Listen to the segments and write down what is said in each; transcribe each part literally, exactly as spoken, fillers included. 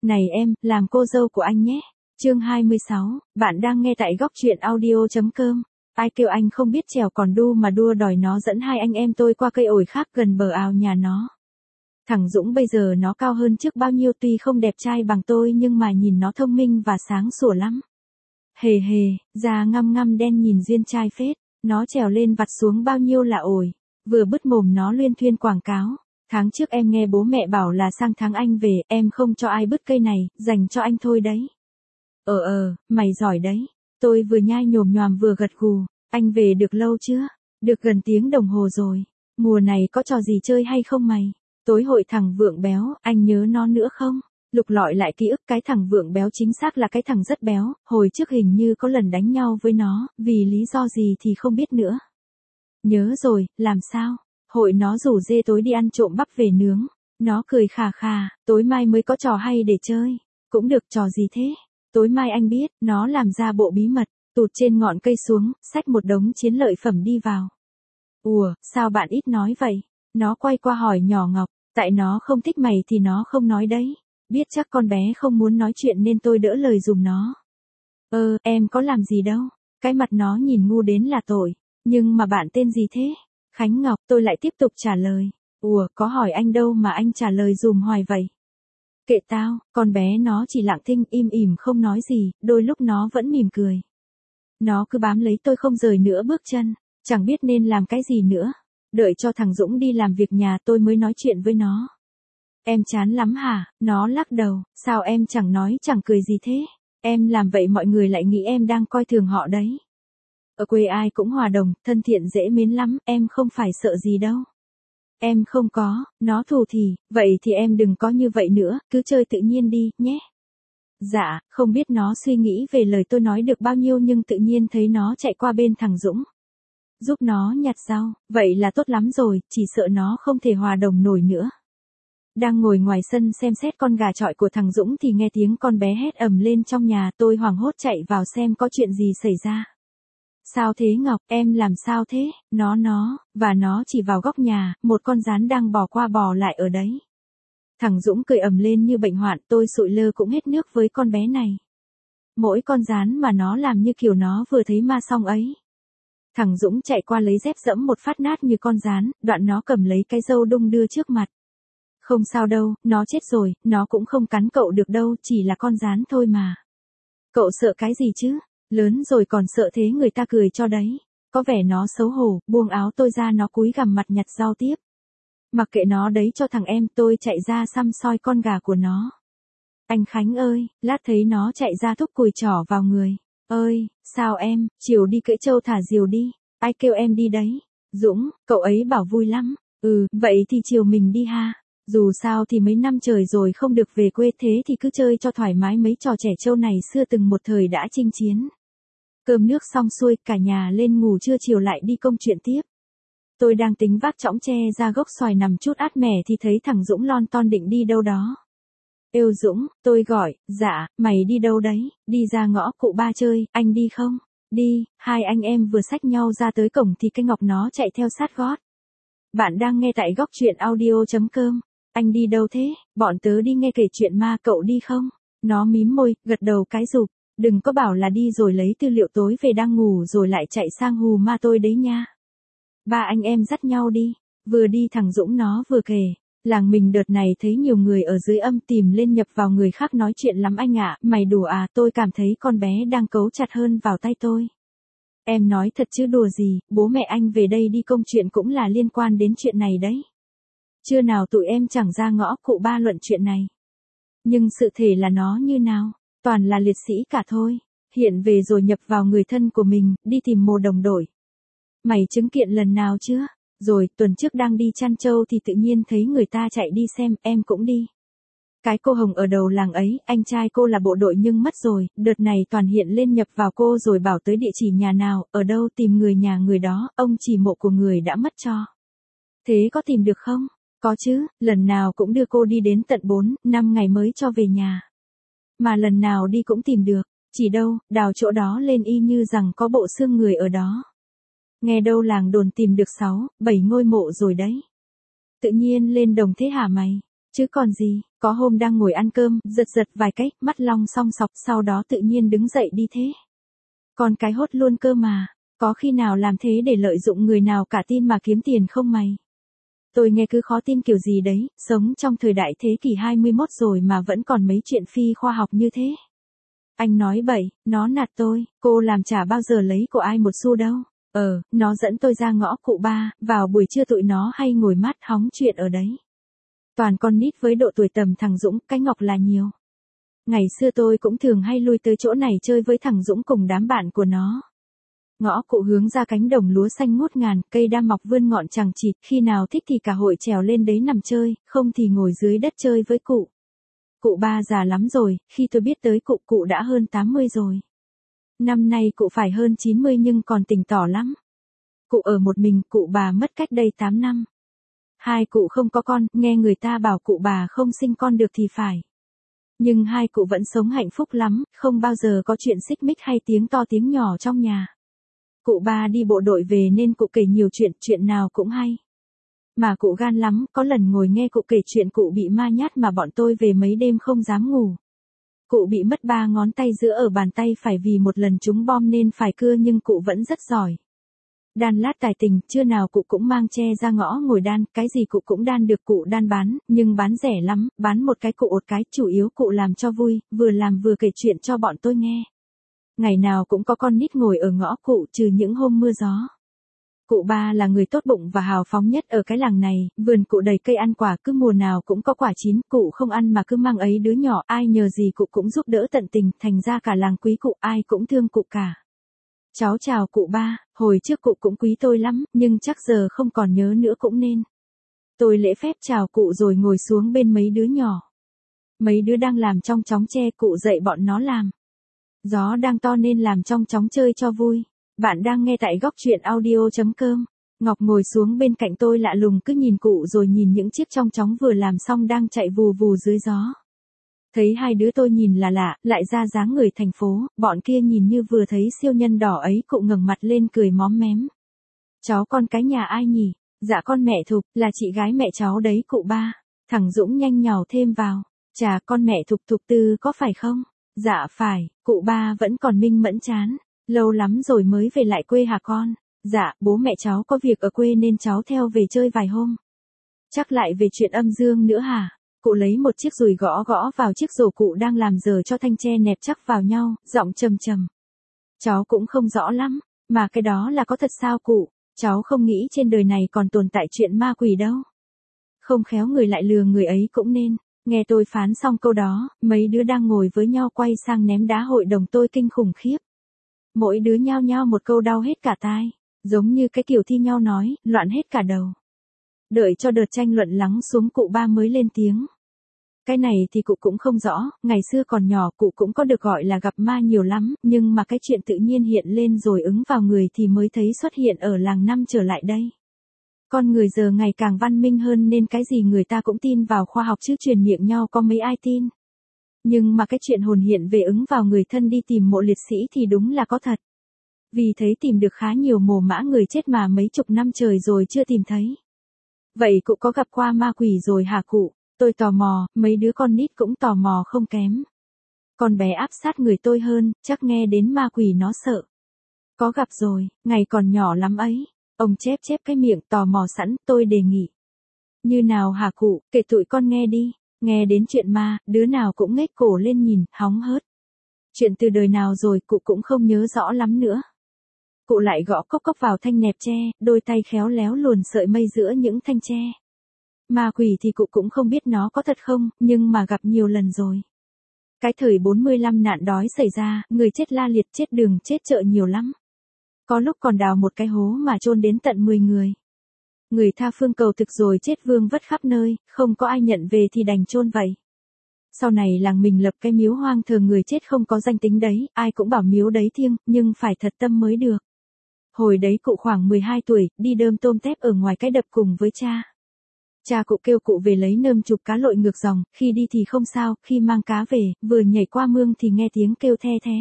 Này em, làm cô dâu của anh nhé. Chương hai mươi sáu, bạn đang nghe tại góc truyện audio chấm com. Ai kêu anh không biết trèo còn đu mà đua đòi nó dẫn hai anh em tôi qua cây ổi khác gần bờ ao nhà nó. Thằng Dũng bây giờ nó cao hơn trước bao nhiêu, tuy không đẹp trai bằng tôi nhưng mà nhìn nó thông minh và sáng sủa lắm. Hề hề, da ngăm ngăm đen nhìn duyên trai phết, nó trèo lên vặt xuống bao nhiêu là ổi, vừa bứt mồm nó luyên thuyên quảng cáo. Tháng trước em nghe bố mẹ bảo là sang tháng anh về, em không cho ai bứt cây này, dành cho anh thôi đấy. Ờ ờ, mày giỏi đấy. Tôi vừa nhai nhồm nhoàm vừa gật gù. Anh về được lâu chưa? Được gần tiếng đồng hồ rồi. Mùa này có trò gì chơi hay không mày? Tối hội thằng Vượng béo, anh nhớ nó nữa không? Lục lọi lại ký ức, cái thằng Vượng béo chính xác là cái thằng rất béo, hồi trước hình như có lần đánh nhau với nó, vì lý do gì thì không biết nữa. Nhớ rồi, làm sao? Hội nó rủ dê tối đi ăn trộm bắp về nướng. Nó cười khà khà, tối mai mới có trò hay để chơi. Cũng được, trò gì thế? Tối mai anh biết, nó làm ra bộ bí mật, tụt trên ngọn cây xuống, xách một đống chiến lợi phẩm đi vào. Ủa, sao bạn ít nói vậy? Nó quay qua hỏi nhỏ Ngọc, tại nó không thích mày thì nó không nói đấy. Biết chắc con bé không muốn nói chuyện nên tôi đỡ lời dùm nó. Ơ, em có làm gì đâu. Cái mặt nó nhìn ngu đến là tội. Nhưng mà bạn tên gì thế? Khánh Ngọc, tôi lại tiếp tục trả lời. Ủa, có hỏi anh đâu mà anh trả lời dùm hoài vậy? Kệ tao, con bé nó chỉ lặng thinh im ỉm không nói gì, đôi lúc nó vẫn mỉm cười. Nó cứ bám lấy tôi không rời nữa bước chân, chẳng biết nên làm cái gì nữa. Đợi cho thằng Dũng đi làm việc nhà tôi mới nói chuyện với nó. Em chán lắm hả? Nó lắc đầu, sao em chẳng nói chẳng cười gì thế? Em làm vậy mọi người lại nghĩ em đang coi thường họ đấy. Ở quê ai cũng hòa đồng, thân thiện dễ mến lắm, em không phải sợ gì đâu. Em không có, nó thù thì, vậy thì em đừng có như vậy nữa, cứ chơi tự nhiên đi, nhé. Dạ, không biết nó suy nghĩ về lời tôi nói được bao nhiêu nhưng tự nhiên thấy nó chạy qua bên thằng Dũng. Giúp nó nhặt rau, vậy là tốt lắm rồi, chỉ sợ nó không thể hòa đồng nổi nữa. Đang ngồi ngoài sân xem xét con gà chọi của thằng Dũng thì nghe tiếng con bé hét ầm lên trong nhà, tôi hoảng hốt chạy vào xem có chuyện gì xảy ra. Sao thế Ngọc, em làm sao thế? Nó nó, và nó chỉ vào góc nhà, một con gián đang bò qua bò lại ở đấy. Thằng Dũng cười ầm lên như bệnh hoạn, tôi sụi lơ cũng hết nước với con bé này. Mỗi con gián mà nó làm như kiểu nó vừa thấy ma xong ấy. Thằng Dũng chạy qua lấy dép dẫm một phát nát như con gián, đoạn nó cầm lấy cái râu đung đưa trước mặt. Không sao đâu, nó chết rồi, nó cũng không cắn cậu được đâu, chỉ là con gián thôi mà. Cậu sợ cái gì chứ? Lớn rồi còn sợ thế người ta cười cho đấy. Có vẻ nó xấu hổ, buông áo tôi ra nó cúi gằm mặt nhặt rau tiếp. Mặc kệ nó đấy cho thằng em, tôi chạy ra xăm soi con gà của nó. Anh Khánh ơi, lát thấy nó chạy ra thúc cùi trỏ vào người. Ơi, sao em, chiều đi cưỡi trâu thả diều đi. Ai kêu em đi đấy? Dũng, cậu ấy bảo vui lắm. Ừ, vậy thì chiều mình đi ha. Dù sao thì mấy năm trời rồi không được về quê, thế thì cứ chơi cho thoải mái mấy trò trẻ trâu này xưa từng một thời đã chinh chiến. Cơm nước xong xuôi, cả nhà lên ngủ trưa chiều lại đi công chuyện tiếp. Tôi đang tính vác chõng tre ra gốc xoài nằm chút át mẻ thì thấy thằng Dũng lon ton định đi đâu đó. Êu Dũng, tôi gọi, dạ, mày đi đâu đấy? Đi ra ngõ cụ ba chơi, anh đi không? Đi, hai anh em vừa xách nhau ra tới cổng thì cái Ngọc nó chạy theo sát gót. Bạn đang nghe tại góc truyện audio chấm com. Anh đi đâu thế? Bọn tớ đi nghe kể chuyện ma, cậu đi không? Nó mím môi, gật đầu cái rụp. Đừng có bảo là đi rồi lấy tư liệu tối về đang ngủ rồi lại chạy sang hù ma tôi đấy nha. Ba anh em dắt nhau đi. Vừa đi thằng Dũng nó vừa kể. Làng mình đợt này thấy nhiều người ở dưới âm tìm lên nhập vào người khác nói chuyện lắm anh ạ. Mày đùa à? Tôi cảm thấy con bé đang cấu chặt hơn vào tay tôi. Em nói thật chứ đùa gì, bố mẹ anh về đây đi công chuyện cũng là liên quan đến chuyện này đấy. Chưa nào tụi em chẳng ra ngõ cụ ba luận chuyện này. Nhưng sự thể là nó như nào? Toàn là liệt sĩ cả thôi. Hiện về rồi nhập vào người thân của mình, đi tìm mồ đồng đội. Mày chứng kiện lần nào chưa? Rồi, tuần trước đang đi chăn trâu thì tự nhiên thấy người ta chạy đi xem, em cũng đi. Cái cô Hồng ở đầu làng ấy, anh trai cô là bộ đội nhưng mất rồi, đợt này toàn hiện lên nhập vào cô rồi bảo tới địa chỉ nhà nào, ở đâu tìm người nhà người đó, ông chỉ mộ của người đã mất cho. Thế có tìm được không? Có chứ, lần nào cũng đưa cô đi đến tận bốn, năm ngày mới cho về nhà. Mà lần nào đi cũng tìm được, chỉ đâu, đào chỗ đó lên y như rằng có bộ xương người ở đó. Nghe đâu làng đồn tìm được sáu, bảy ngôi mộ rồi đấy. Tự nhiên lên đồng thế hả mày? Chứ còn gì, có hôm đang ngồi ăn cơm, giật giật vài cái, mắt long song sọc, sau đó tự nhiên đứng dậy đi thế. Con cái hốt luôn cơ mà, có khi nào làm thế để lợi dụng người nào cả tin mà kiếm tiền không mày? Tôi nghe cứ khó tin kiểu gì đấy, sống trong thời đại thế kỷ hai mươi mốt rồi mà vẫn còn mấy chuyện phi khoa học như thế. Anh nói bậy, nó nạt tôi, cô làm chả bao giờ lấy của ai một xu đâu. Ờ, nó dẫn tôi ra ngõ cụ ba, vào buổi trưa tụi nó hay ngồi mát hóng chuyện ở đấy. Toàn con nít với độ tuổi tầm thằng Dũng, cái Ngọc là nhiều. Ngày xưa tôi cũng thường hay lui tới chỗ này chơi với thằng Dũng cùng đám bạn của nó. Ngõ cụ hướng ra cánh đồng lúa xanh ngút ngàn, cây đa mọc vươn ngọn chằng chịt, khi nào thích thì cả hội trèo lên đấy nằm chơi, không thì ngồi dưới đất chơi với cụ. Cụ ba già lắm rồi, khi tôi biết tới cụ, cụ đã hơn tám mươi rồi. Năm nay cụ phải hơn chín mươi nhưng còn tỉnh tỏ lắm. Cụ ở một mình, cụ bà mất cách đây tám năm. Hai cụ không có con, nghe người ta bảo cụ bà không sinh con được thì phải. Nhưng hai cụ vẫn sống hạnh phúc lắm, không bao giờ có chuyện xích mích hay tiếng to tiếng nhỏ trong nhà. Cụ ba đi bộ đội về nên cụ kể nhiều chuyện, chuyện nào cũng hay. Mà cụ gan lắm, có lần ngồi nghe cụ kể chuyện cụ bị ma nhát mà bọn tôi về mấy đêm không dám ngủ. Cụ bị mất ba ngón tay giữa ở bàn tay phải vì một lần trúng bom nên phải cưa nhưng cụ vẫn rất giỏi. Đan lát tài tình, trưa nào cụ cũng mang tre ra ngõ ngồi đan, cái gì cụ cũng đan được, cụ đan bán, nhưng bán rẻ lắm, bán một cái cụ một cái, chủ yếu cụ làm cho vui, vừa làm vừa kể chuyện cho bọn tôi nghe. Ngày nào cũng có con nít ngồi ở ngõ cụ trừ những hôm mưa gió. Cụ ba là người tốt bụng và hào phóng nhất ở cái làng này, vườn cụ đầy cây ăn quả, cứ mùa nào cũng có quả chín, cụ không ăn mà cứ mang ấy đứa nhỏ, ai nhờ gì cụ cũng giúp đỡ tận tình, thành ra cả làng quý cụ, ai cũng thương cụ cả. Cháu chào cụ ba, hồi trước cụ cũng quý tôi lắm, nhưng chắc giờ không còn nhớ nữa cũng nên. Tôi lễ phép chào cụ rồi ngồi xuống bên mấy đứa nhỏ. Mấy đứa đang làm trong chóng tre, cụ dạy bọn nó làm. Gió đang to nên làm trong chóng chơi cho vui. Bạn đang nghe tại góc truyện audio chấm com. Ngọc ngồi xuống bên cạnh tôi lạ lùng cứ nhìn cụ rồi nhìn những chiếc trong chóng vừa làm xong đang chạy vù vù dưới gió. Thấy hai đứa tôi nhìn là lạ, lại ra dáng người thành phố, bọn kia nhìn như vừa thấy siêu nhân đỏ ấy, cụ ngẩng mặt lên cười móm mém. Cháu con cái nhà ai nhỉ? Dạ con mẹ Thục, là chị gái mẹ cháu đấy cụ ba. Thằng Dũng nhanh nhào thêm vào. Chà, con mẹ Thục Thục Tư có phải không? Dạ phải, cụ ba vẫn còn minh mẫn chán. Lâu lắm rồi mới về lại quê hả con? Dạ, bố mẹ cháu có việc ở quê nên cháu theo về chơi vài hôm. Chắc lại về chuyện âm dương nữa hả? Cụ lấy một chiếc dùi gõ gõ vào chiếc rổ cụ đang làm giờ cho thanh tre nẹp chắc vào nhau, giọng trầm trầm. Cháu cũng không rõ lắm, mà cái đó là có thật sao cụ? Cháu không nghĩ trên đời này còn tồn tại chuyện ma quỷ đâu. Không khéo người lại lừa người ấy cũng nên. Nghe tôi phán xong câu đó, mấy đứa đang ngồi với nhau quay sang ném đá hội đồng tôi kinh khủng khiếp. Mỗi đứa nhao nhao một câu đau hết cả tai, giống như cái kiểu thi nhau nói, loạn hết cả đầu. Đợi cho đợt tranh luận lắng xuống cụ ba mới lên tiếng. Cái này thì cụ cũng không rõ, ngày xưa còn nhỏ cụ cũng có được gọi là gặp ma nhiều lắm, nhưng mà cái chuyện tự nhiên hiện lên rồi ứng vào người thì mới thấy xuất hiện ở làng năm trở lại đây. Con người giờ ngày càng văn minh hơn nên cái gì người ta cũng tin vào khoa học chứ truyền miệng nhau có mấy ai tin. Nhưng mà cái chuyện hồn hiện về ứng vào người thân đi tìm mộ liệt sĩ thì đúng là có thật. Vì thấy tìm được khá nhiều mồ mã người chết mà mấy chục năm trời rồi chưa tìm thấy. Vậy cụ có gặp qua ma quỷ rồi hả cụ? Tôi tò mò, mấy đứa con nít cũng tò mò không kém. Con bé áp sát người tôi hơn, chắc nghe đến ma quỷ nó sợ. Có gặp rồi, ngày còn nhỏ lắm ấy. Ông chép chép cái miệng tò mò sẵn, tôi đề nghị. Như nào hả cụ, kể tụi con nghe đi. Nghe đến chuyện ma, đứa nào cũng ngếch cổ lên nhìn, hóng hớt. Chuyện từ đời nào rồi cụ cũng không nhớ rõ lắm nữa. Cụ lại gõ cốc cốc vào thanh nẹp tre, đôi tay khéo léo luồn sợi mây giữa những thanh tre. Ma quỷ thì cụ cũng không biết nó có thật không, nhưng mà gặp nhiều lần rồi. Cái thời bốn mươi lăm nạn đói xảy ra, người chết la liệt, chết đường, chết chợ nhiều lắm. Có lúc còn đào một cái hố mà chôn đến tận mười người. Người tha phương cầu thực rồi chết vương vất khắp nơi, không có ai nhận về thì đành chôn vậy. Sau này làng mình lập cái miếu hoang thờ người chết không có danh tính đấy, ai cũng bảo miếu đấy thiêng, nhưng phải thật tâm mới được. Hồi đấy cụ khoảng mười hai tuổi, đi đơm tôm tép ở ngoài cái đập cùng với cha. Cha cụ kêu cụ về lấy nơm chụp cá lội ngược dòng, khi đi thì không sao, khi mang cá về, vừa nhảy qua mương thì nghe tiếng kêu the thế.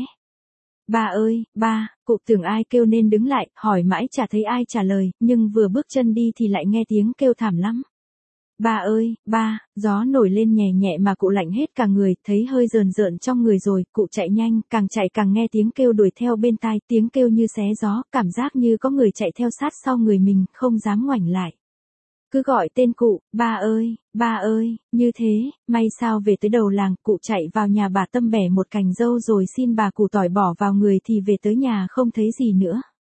Ba ơi, ba, cụ tưởng ai kêu nên đứng lại, hỏi mãi chả thấy ai trả lời, nhưng vừa bước chân đi thì lại nghe tiếng kêu thảm lắm. Ba ơi, ba, gió nổi lên nhẹ nhẹ mà cụ lạnh hết cả người, thấy hơi rờn rợn trong người rồi, cụ chạy nhanh, càng chạy càng nghe tiếng kêu đuổi theo bên tai, tiếng kêu như xé gió, cảm giác như có người chạy theo sát sau người mình, không dám ngoảnh lại. Cứ gọi tên cụ, ba ơi, ba ơi, như thế, may sao về tới đầu làng, cụ chạy vào nhà bà Tâm bẻ một cành dâu rồi xin bà củ tỏi bỏ vào người thì về tới nhà không thấy gì nữa.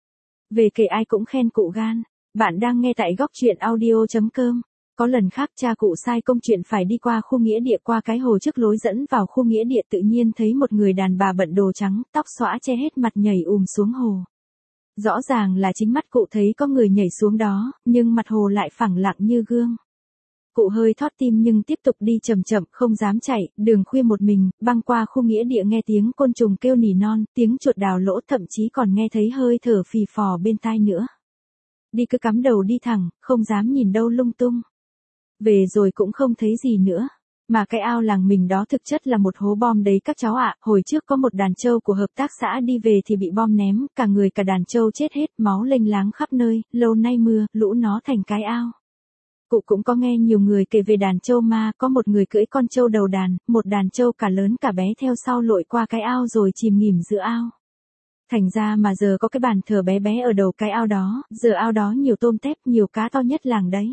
Về kể ai cũng khen cụ gan. Bạn đang nghe tại góc truyện audio.com. Có lần khác cha cụ sai công chuyện phải đi qua khu nghĩa địa qua cái hồ trước lối dẫn vào khu nghĩa địa tự nhiên thấy một người đàn bà bận đồ trắng, tóc xõa che hết mặt nhảy ùm xuống hồ. Rõ ràng là chính mắt cụ thấy có người nhảy xuống đó, nhưng mặt hồ lại phẳng lặng như gương. Cụ hơi thót tim nhưng tiếp tục đi chậm chậm, không dám chạy, đường khuya một mình, băng qua khu nghĩa địa nghe tiếng côn trùng kêu nỉ non, tiếng chuột đào lỗ, thậm chí còn nghe thấy hơi thở phì phò bên tai nữa. Đi cứ cắm đầu đi thẳng, không dám nhìn đâu lung tung. Về rồi cũng không thấy gì nữa. Mà cái ao làng mình đó thực chất là một hố bom đấy các cháu ạ. Hồi trước có một đàn trâu của hợp tác xã đi về thì bị bom ném, cả người cả đàn trâu chết hết, máu lênh láng khắp nơi, lâu nay mưa, lũ nó thành cái ao. Cụ cũng có nghe nhiều người kể về đàn trâu ma, có một người cưỡi con trâu đầu đàn, một đàn trâu cả lớn cả bé theo sau lội qua cái ao rồi chìm nghỉm giữa ao. Thành ra mà giờ có cái bàn thờ bé bé ở đầu cái ao đó, giờ ao đó nhiều tôm tép, nhiều cá to nhất làng đấy.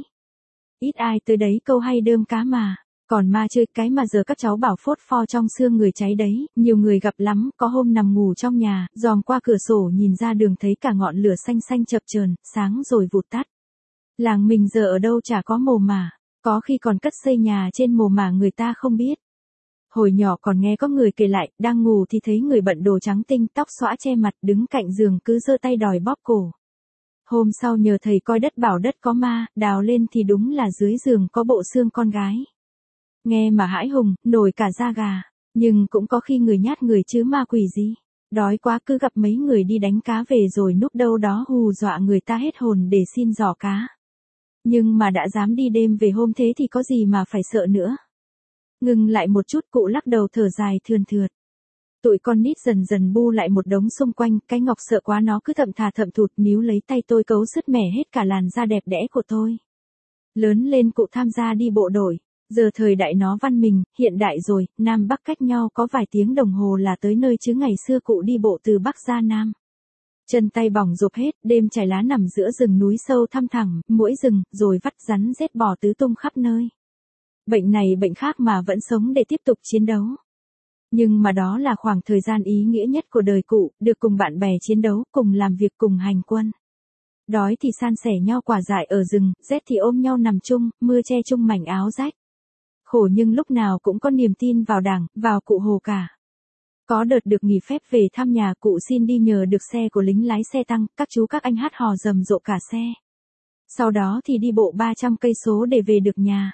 Ít ai tới đấy câu hay đơm cá mà. Còn ma chơi cái mà giờ các cháu bảo phốt pho trong xương người cháy đấy, nhiều người gặp lắm, có hôm nằm ngủ trong nhà, dòm qua cửa sổ nhìn ra đường thấy cả ngọn lửa xanh xanh chập chờn, sáng rồi vụt tắt. Làng mình giờ ở đâu chả có mồ mả, có khi còn cất xây nhà trên mồ mả người ta không biết. Hồi nhỏ còn nghe có người kể lại, đang ngủ thì thấy người bận đồ trắng tinh, tóc xõa che mặt, đứng cạnh giường cứ giơ tay đòi bóp cổ. Hôm sau nhờ thầy coi đất bảo đất có ma, đào lên thì đúng là dưới giường có bộ xương con gái. Nghe mà hãi hùng, nổi cả da gà, nhưng cũng có khi người nhát người chứ ma quỷ gì. Đói quá cứ gặp mấy người đi đánh cá về rồi núp đâu đó hù dọa người ta hết hồn để xin giỏ cá. Nhưng mà đã dám đi đêm về hôm thế thì có gì mà phải sợ nữa. Ngừng lại một chút cụ lắc đầu thở dài thườn thượt. Tụi con nít dần dần bu lại một đống xung quanh, cái Ngọc sợ quá nó cứ thậm thà thậm thụt níu lấy tay tôi cấu sứt mẻ hết cả làn da đẹp đẽ của tôi. Lớn lên cụ tham gia đi bộ đội, giờ thời đại nó văn minh, hiện đại rồi, Nam Bắc cách nhau có vài tiếng đồng hồ là tới nơi chứ ngày xưa cụ đi bộ từ Bắc ra Nam. Chân tay bỏng rộp hết, đêm trải lá nằm giữa rừng núi sâu thăm thẳm, muỗi rừng, rồi vắt rắn rết bò tứ tung khắp nơi. Bệnh này bệnh khác mà vẫn sống để tiếp tục chiến đấu. Nhưng mà đó là khoảng thời gian ý nghĩa nhất của đời cụ, được cùng bạn bè chiến đấu, cùng làm việc cùng hành quân. Đói thì san sẻ nhau quả dại ở rừng, rét thì ôm nhau nằm chung, mưa che chung mảnh áo rách. Khổ nhưng lúc nào cũng có niềm tin vào Đảng, vào cụ Hồ cả. Có đợt được nghỉ phép về thăm nhà cụ xin đi nhờ được xe của lính lái xe tăng, các chú các anh hát hò rầm rộ cả xe. Sau đó thì đi bộ ba trăm cây số để về được nhà.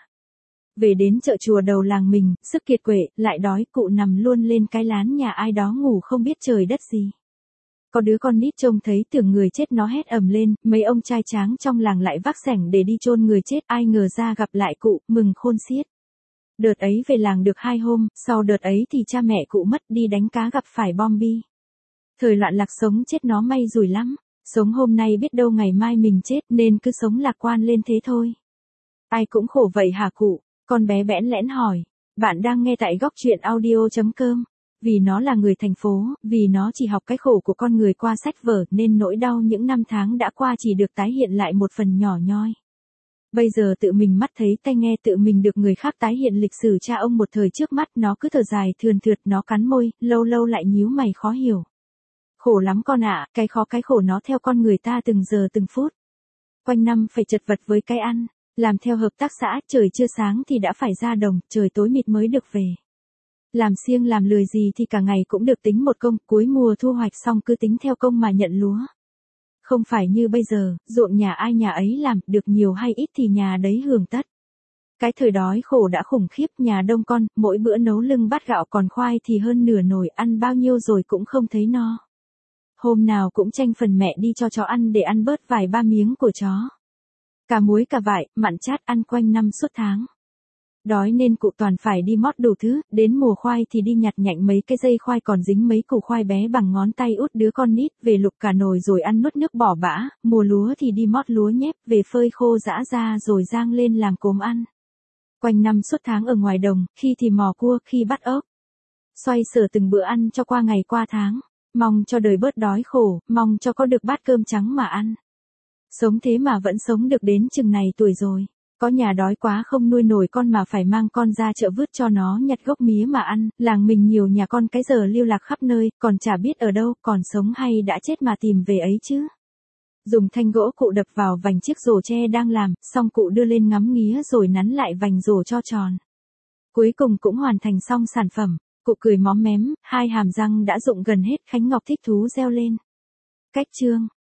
Về đến chợ chùa đầu làng mình, sức kiệt quệ, lại đói, cụ nằm luôn lên cái lán nhà ai đó ngủ không biết trời đất gì. Có đứa con nít trông thấy tưởng người chết nó hét ầm lên, mấy ông trai tráng trong làng lại vác xẻng để đi chôn người chết, ai ngờ ra gặp lại cụ, mừng khôn xiết. Đợt ấy về làng được hai hôm, sau đợt ấy thì cha mẹ cụ mất đi đánh cá gặp phải bom bi. Thời loạn lạc sống chết nó may rủi lắm, sống hôm nay biết đâu ngày mai mình chết nên cứ sống lạc quan lên thế thôi. Ai cũng khổ vậy hả cụ? Con bé bẽn lẽn hỏi. Bạn đang nghe tại góc truyện audio.com. Vì nó là người thành phố, vì nó chỉ học cái khổ của con người qua sách vở nên nỗi đau những năm tháng đã qua chỉ được tái hiện lại một phần nhỏ nhoi. Bây giờ tự mình mắt thấy tai nghe tự mình được người khác tái hiện lịch sử cha ông một thời trước mắt, nó cứ thở dài thườn thượt, nó cắn môi, lâu lâu lại nhíu mày khó hiểu. Khổ lắm con ạ, cái khó cái khổ nó theo con người ta từng giờ từng phút. Quanh năm phải chật vật với cái ăn, làm theo hợp tác xã, trời chưa sáng thì đã phải ra đồng, trời tối mịt mới được về. Làm siêng làm lười gì thì cả ngày cũng được tính một công, cuối mùa thu hoạch xong cứ tính theo công mà nhận lúa. Không phải như bây giờ, ruộng nhà ai nhà ấy làm, được nhiều hay ít thì nhà đấy hưởng tất. Cái thời đói khổ đã khủng khiếp, nhà đông con, mỗi bữa nấu lưng bát gạo còn khoai thì hơn nửa nồi, ăn bao nhiêu rồi cũng không thấy no. Hôm nào cũng tranh phần mẹ đi cho chó ăn để ăn bớt vài ba miếng của chó. Cả muối cả vải, mặn chát ăn quanh năm suốt tháng. Đói nên cụ toàn phải đi mót đủ thứ, đến mùa khoai thì đi nhặt nhạnh mấy cái dây khoai còn dính mấy củ khoai bé bằng ngón tay út đứa con nít, về lục cả nồi rồi ăn nuốt nước bỏ bã, mùa lúa thì đi mót lúa nhép, về phơi khô giã ra rồi rang lên làm cốm ăn. Quanh năm suốt tháng ở ngoài đồng, khi thì mò cua, khi bắt ốc. Xoay sở từng bữa ăn cho qua ngày qua tháng. Mong cho đời bớt đói khổ, mong cho có được bát cơm trắng mà ăn. Sống thế mà vẫn sống được đến chừng này tuổi rồi. Có nhà đói quá không nuôi nổi con mà phải mang con ra chợ vứt cho nó nhặt gốc mía mà ăn. Làng mình nhiều nhà con cái giờ lưu lạc khắp nơi, còn chả biết ở đâu, còn sống hay đã chết mà tìm về ấy chứ. Dùng thanh gỗ cụ đập vào vành chiếc rổ tre đang làm, xong cụ đưa lên ngắm nghía rồi nắn lại vành rổ cho tròn. Cuối cùng cũng hoàn thành xong sản phẩm. Cụ cười móm mém, hai hàm răng đã rụng gần hết. Khánh Ngọc thích thú reo lên. Cách chương